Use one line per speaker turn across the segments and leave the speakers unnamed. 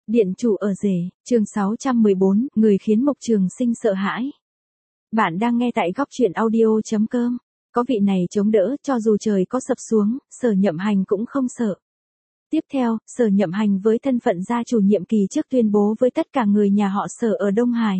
Điện chủ ở rể, chương 614, người khiến Mục Trường Sinh sợ hãi. Bạn đang nghe tại góc truyện audio.com. Có vị này chống đỡ, cho dù trời có sập xuống, Sở Nhậm Hành cũng không sợ. Tiếp theo, Sở Nhậm Hành với thân phận gia chủ nhiệm kỳ trước tuyên bố với tất cả người nhà họ Sở ở Đông Hải.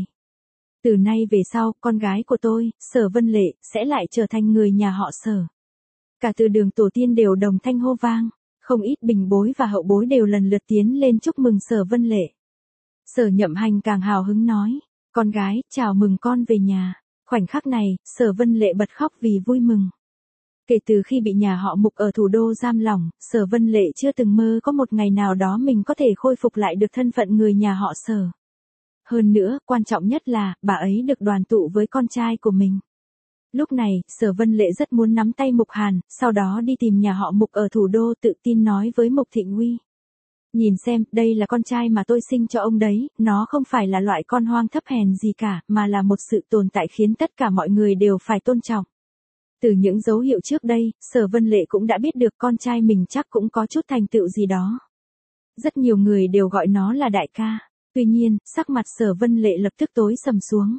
Từ nay về sau, con gái của tôi, Sở Vân Lệ, sẽ lại trở thành người nhà họ Sở. Cả từ đường tổ tiên đều đồng thanh hô vang. Không ít bình bối và hậu bối đều lần lượt tiến lên chúc mừng Sở Vân Lệ. Sở Nhậm Hành càng hào hứng nói, con gái, chào mừng con về nhà. Khoảnh khắc này, Sở Vân Lệ bật khóc vì vui mừng. Kể từ khi bị nhà họ Mục ở thủ đô giam lỏng, Sở Vân Lệ chưa từng mơ có một ngày nào đó mình có thể khôi phục lại được thân phận người nhà họ Sở. Hơn nữa, quan trọng nhất là, bà ấy được đoàn tụ với con trai của mình. Lúc này, Sở Vân Lệ rất muốn nắm tay Mục Hàn, sau đó đi tìm nhà họ Mục ở thủ đô tự tin nói với Mục Thịnh Uy. Nhìn xem, đây là con trai mà tôi sinh cho ông đấy, nó không phải là loại con hoang thấp hèn gì cả, mà là một sự tồn tại khiến tất cả mọi người đều phải tôn trọng. Từ những dấu hiệu trước đây, Sở Vân Lệ cũng đã biết được con trai mình chắc cũng có chút thành tựu gì đó. Rất nhiều người đều gọi nó là đại ca. Tuy nhiên, sắc mặt Sở Vân Lệ lập tức tối sầm xuống.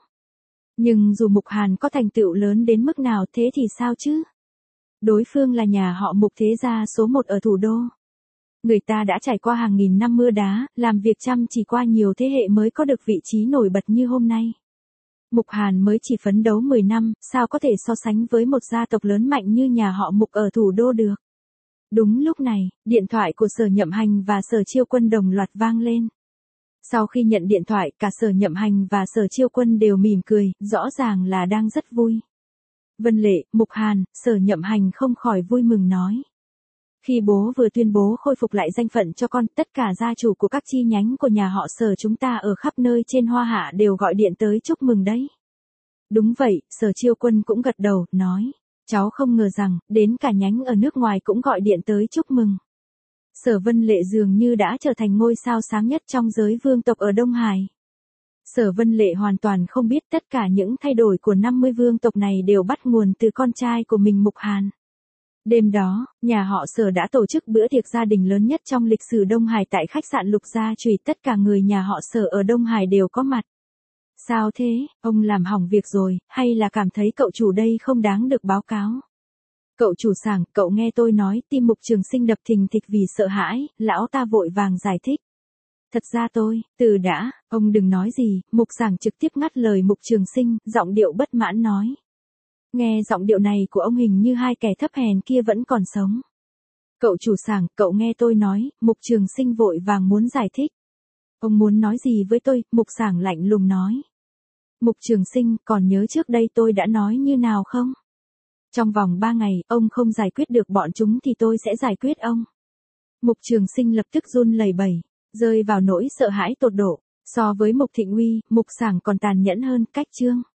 Nhưng dù Mục Hàn có thành tựu lớn đến mức nào thế thì sao chứ? Đối phương là nhà họ Mục thế gia số 1 ở thủ đô. Người ta đã trải qua hàng nghìn năm mưa đá, làm việc chăm chỉ qua nhiều thế hệ mới có được vị trí nổi bật như hôm nay. Mục Hàn mới chỉ phấn đấu 10 năm, sao có thể so sánh với một gia tộc lớn mạnh như nhà họ Mục ở thủ đô được? Đúng lúc này, điện thoại của Sở Nhậm Hành và Sở Chiêu Quân đồng loạt vang lên. Sau khi nhận điện thoại, cả Sở Nhậm Hành và Sở Chiêu Quân đều mỉm cười, rõ ràng là đang rất vui. Vân Lệ, Mục Hàn, Sở Nhậm Hành không khỏi vui mừng nói. Khi bố vừa tuyên bố khôi phục lại danh phận cho con, tất cả gia chủ của các chi nhánh của nhà họ Sở chúng ta ở khắp nơi trên Hoa Hạ đều gọi điện tới chúc mừng đấy. Đúng vậy, Sở Chiêu Quân cũng gật đầu, nói. Cháu không ngờ rằng, đến cả nhánh ở nước ngoài cũng gọi điện tới chúc mừng. Sở Vân Lệ dường như đã trở thành ngôi sao sáng nhất trong giới vương tộc ở Đông Hải. Sở Vân Lệ hoàn toàn không biết tất cả những thay đổi của 50 vương tộc này đều bắt nguồn từ con trai của mình Mục Hàn. Đêm đó, nhà họ Sở đã tổ chức bữa tiệc gia đình lớn nhất trong lịch sử Đông Hải tại khách sạn Lục Gia Trùy, tất cả người nhà họ Sở ở Đông Hải đều có mặt. Sao thế, ông làm hỏng việc rồi, hay là cảm thấy cậu chủ đây không đáng được báo cáo? Cậu chủ Sảng, cậu nghe tôi nói, tim Mục Trường Sinh đập thình thịch vì sợ hãi, lão ta vội vàng giải thích. Thật ra từ đã, ông đừng nói gì, Mục Sảng trực tiếp ngắt lời Mục Trường Sinh, giọng điệu bất mãn nói. Nghe giọng điệu này của ông hình như hai kẻ thấp hèn kia vẫn còn sống. Cậu chủ Sảng, cậu nghe tôi nói, Mục Trường Sinh vội vàng muốn giải thích. Ông muốn nói gì với tôi, Mục Sảng lạnh lùng nói. Mục Trường Sinh, còn nhớ trước đây tôi đã nói như nào không? Trong vòng 3 ngày, ông không giải quyết được bọn chúng thì tôi sẽ giải quyết ông. Mục Trường Sinh lập tức run lẩy bẩy, rơi vào nỗi sợ hãi tột độ. So với Mục Thịnh Uy, Mục Sảng còn tàn nhẫn hơn, cách chương.